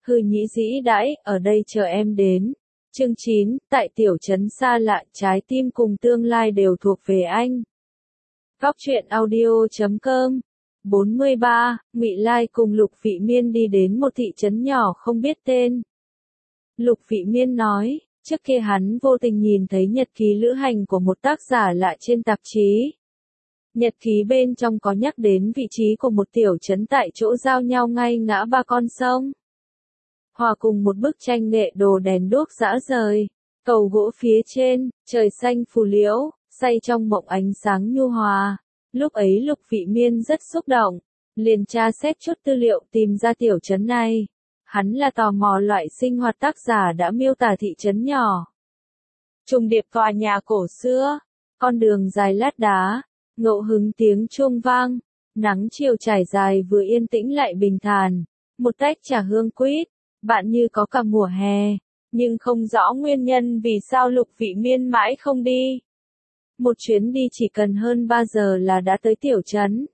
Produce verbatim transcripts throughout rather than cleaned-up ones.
Hư nhĩ dĩ đãi, ở đây chờ em đến. Chương chín, tại tiểu trấn xa lạ, trái tim cùng tương lai đều thuộc về anh. Góc truyện audio chấm com. bốn mươi ba, Ngụy Lai cùng Lục Vị Miên đi đến một thị trấn nhỏ không biết tên. Lục Vị Miên nói, trước kia hắn vô tình nhìn thấy nhật ký lữ hành của một tác giả lạ trên tạp chí. Nhật ký bên trong có nhắc đến vị trí của một tiểu trấn tại chỗ giao nhau ngay ngã ba con sông. Hòa cùng một bức tranh nghệ đồ đèn đuốc rã rời, cầu gỗ phía trên, trời xanh phù liễu, say trong mộng ánh sáng nhu hòa. Lúc ấy Lục Vị Miên rất xúc động, liền tra xét chút tư liệu tìm ra tiểu trấn này. Hắn là tò mò loại sinh hoạt tác giả đã miêu tả thị trấn nhỏ. Trùng điệp tòa nhà cổ xưa, con đường dài lát đá, ngẫu hứng tiếng chuông vang, nắng chiều trải dài vừa yên tĩnh lại bình thản, một tách trà hương quýt, bạn như có cả mùa hè, nhưng không rõ nguyên nhân vì sao Lục Vị Miên mãi không đi. Một chuyến đi chỉ cần hơn ba giờ là đã tới tiểu trấn.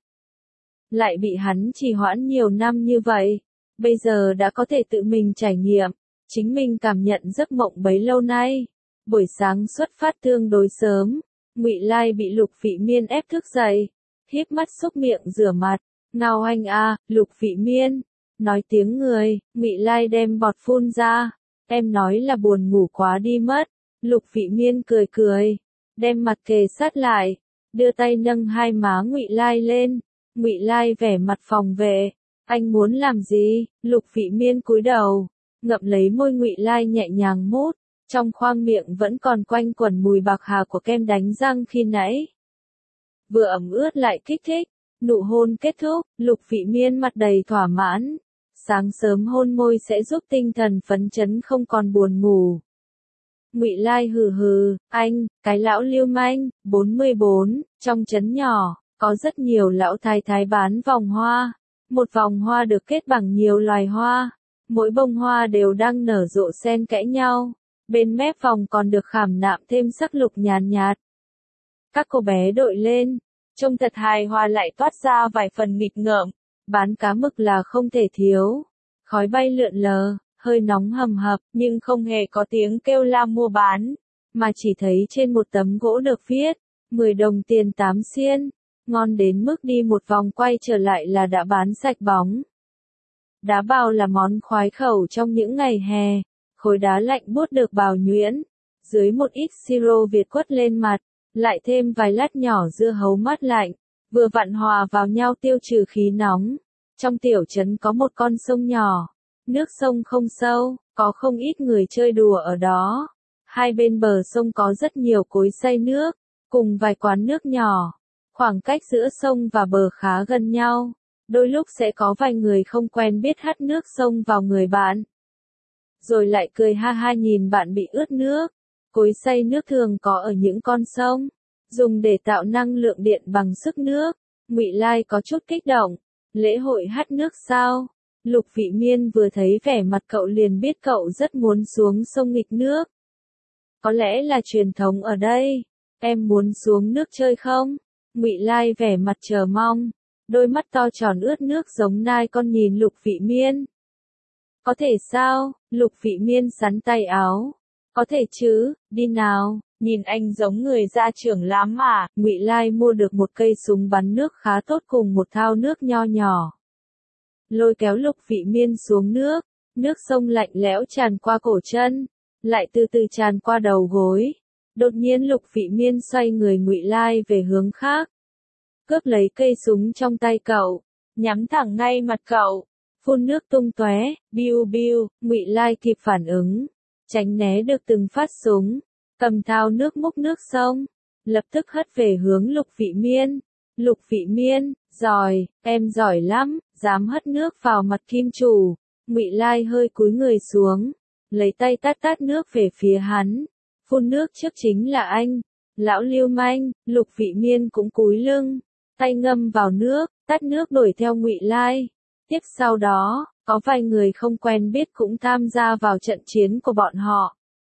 Lại bị hắn trì hoãn nhiều năm như vậy, bây giờ đã có thể tự mình trải nghiệm, chính mình cảm nhận giấc mộng bấy lâu nay. Buổi sáng xuất phát tương đối sớm, Ngụy Lai bị Lục Vị Miên ép thức dậy, híp mắt xúc miệng rửa mặt, "Ngao anh à, Lục Vị Miên." Nói tiếng người, Ngụy Lai đem bọt phun ra, "Em nói là buồn ngủ quá đi mất." Lục Vị Miên cười cười, đem mặt kề sát lại, đưa tay nâng hai má Ngụy Lai lên. Ngụy Lai vẻ mặt phòng vệ, "Anh muốn làm gì?" Lục Vị Miên cúi đầu, ngậm lấy môi Ngụy Lai nhẹ nhàng mút, trong khoang miệng vẫn còn quanh quẩn mùi bạc hà của kem đánh răng khi nãy. Vừa ẩm ướt lại kích thích, nụ hôn kết thúc, Lục Vị Miên mặt đầy thỏa mãn. Sáng sớm hôn môi sẽ giúp tinh thần phấn chấn không còn buồn ngủ. Ngụy Lai hừ hừ, "Anh, cái lão lưu manh." bốn mươi bốn, trong trấn nhỏ, có rất nhiều lão thái thái bán vòng hoa. Một vòng hoa được kết bằng nhiều loài hoa. Mỗi bông hoa đều đang nở rộ xen kẽ nhau. Bên mép vòng còn được khảm nạm thêm sắc lục nhàn nhạt. Các cô bé đội lên, trông thật hài hòa lại toát ra vài phần nghịch ngợm. Bán cá mực là không thể thiếu. Khói bay lượn lờ, hơi nóng hầm hập, nhưng không hề có tiếng kêu la mua bán, mà chỉ thấy trên một tấm gỗ được viết, mười đồng tiền tám xiên, ngon đến mức đi một vòng quay trở lại là đã bán sạch bóng. Đá bào là món khoái khẩu trong những ngày hè, khối đá lạnh buốt được bào nhuyễn, dưới một ít siro Việt quất lên mặt, lại thêm vài lát nhỏ dưa hấu mát lạnh, vừa vặn hòa vào nhau tiêu trừ khí nóng. Trong tiểu trấn có một con sông nhỏ, nước sông không sâu, có không ít người chơi đùa ở đó. Hai bên bờ sông có rất nhiều cối xay nước, cùng vài quán nước nhỏ. Khoảng cách giữa sông và bờ khá gần nhau, đôi lúc sẽ có vài người không quen biết hắt nước sông vào người bạn. Rồi lại cười ha ha nhìn bạn bị ướt nước. Cối xay nước thường có ở những con sông, dùng để tạo năng lượng điện bằng sức nước. Ngụy Lai có chút kích động. "Lễ hội hắt nước sao?" Lục Vị Miên vừa thấy vẻ mặt cậu liền biết cậu rất muốn xuống sông nghịch nước. "Có lẽ là truyền thống ở đây. Em muốn xuống nước chơi không?" Ngụy Lai vẻ mặt chờ mong, đôi mắt to tròn ướt nước giống nai con nhìn Lục Vị Miên. "Có thể sao?" Lục Vị Miên xắn tay áo. "Có thể chứ, đi nào, nhìn anh giống người gia trưởng lắm mà." Ngụy Lai mua được một cây súng bắn nước khá tốt cùng một thao nước nho nhỏ. Lôi kéo Lục Vị Miên xuống nước, nước sông lạnh lẽo tràn qua cổ chân, lại từ từ tràn qua đầu gối. Đột nhiên Lục Vị Miên xoay người Ngụy Lai về hướng khác, cướp lấy cây súng trong tay cậu, nhắm thẳng ngay mặt cậu, phun nước tung tóe, biu biu. Ngụy Lai kịp phản ứng, tránh né được từng phát súng, cầm thao nước múc nước sông, lập tức hất về hướng Lục Vị Miên. "Lục Vị Miên, giỏi, em giỏi lắm, dám hất nước vào mặt kim chủ." Ngụy Lai hơi cúi người xuống, lấy tay tát tát nước về phía hắn. "Phun nước trước chính là anh, lão lưu manh." Lục Vị Miên cũng cúi lưng, tay ngâm vào nước, tát nước đuổi theo Ngụy Lai. Tiếp sau đó, có vài người không quen biết cũng tham gia vào trận chiến của bọn họ.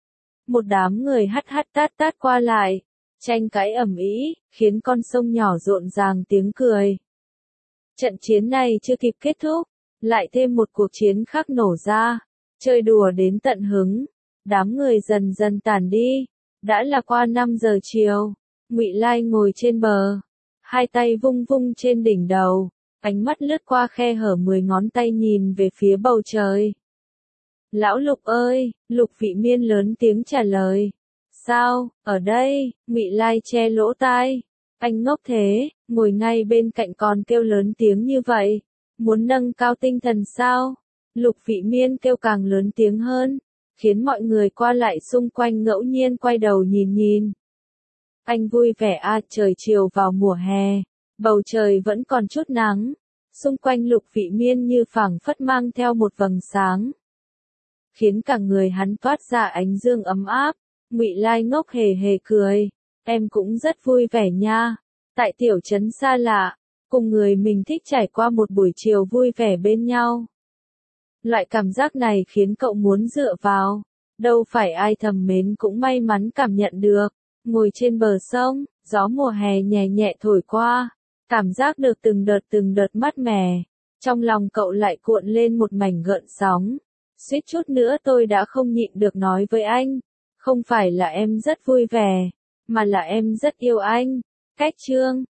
Một đám người hắt hắt tát tát qua lại, tranh cãi ầm ĩ, khiến con sông nhỏ rộn ràng tiếng cười. Trận chiến này chưa kịp kết thúc, Lại thêm một cuộc chiến khác nổ ra, chơi đùa đến tận hứng, đám người dần dần tản đi. Đã là qua năm giờ chiều, Ngụy Lai ngồi trên bờ, hai tay vung vung trên đỉnh đầu, ánh mắt lướt qua khe hở mười ngón tay nhìn về phía bầu trời. Lão Lục ơi, Lục Vị Miên lớn tiếng trả lời. Sao, ở đây, Ngụy Lai che lỗ tai. Anh ngốc thế, ngồi ngay bên cạnh còn kêu lớn tiếng như vậy. Muốn nâng cao tinh thần sao? Lục Vị Miên kêu càng lớn tiếng hơn, khiến mọi người qua lại xung quanh ngẫu nhiên quay đầu nhìn nhìn. Anh vui vẻ à, trời chiều vào mùa hè, bầu trời vẫn còn chút nắng, xung quanh Lục Vị Miên như phảng phất mang theo một vầng sáng, khiến cả người hắn toát ra ánh dương ấm áp. Ngụy Lai ngốc hề hề cười, em cũng rất vui vẻ nha, tại tiểu trấn xa lạ, cùng người mình thích trải qua một buổi chiều vui vẻ bên nhau. Loại cảm giác này khiến cậu muốn dựa vào, đâu phải ai thầm mến cũng may mắn cảm nhận được. Ngồi trên bờ sông, gió mùa hè nhẹ nhẹ thổi qua, cảm giác được từng đợt từng đợt mát mẻ, trong lòng cậu lại cuộn lên một mảnh gợn sóng. Suýt chút nữa tôi đã không nhịn được nói với anh, không phải là em rất vui vẻ, mà là em rất yêu anh. Cách chương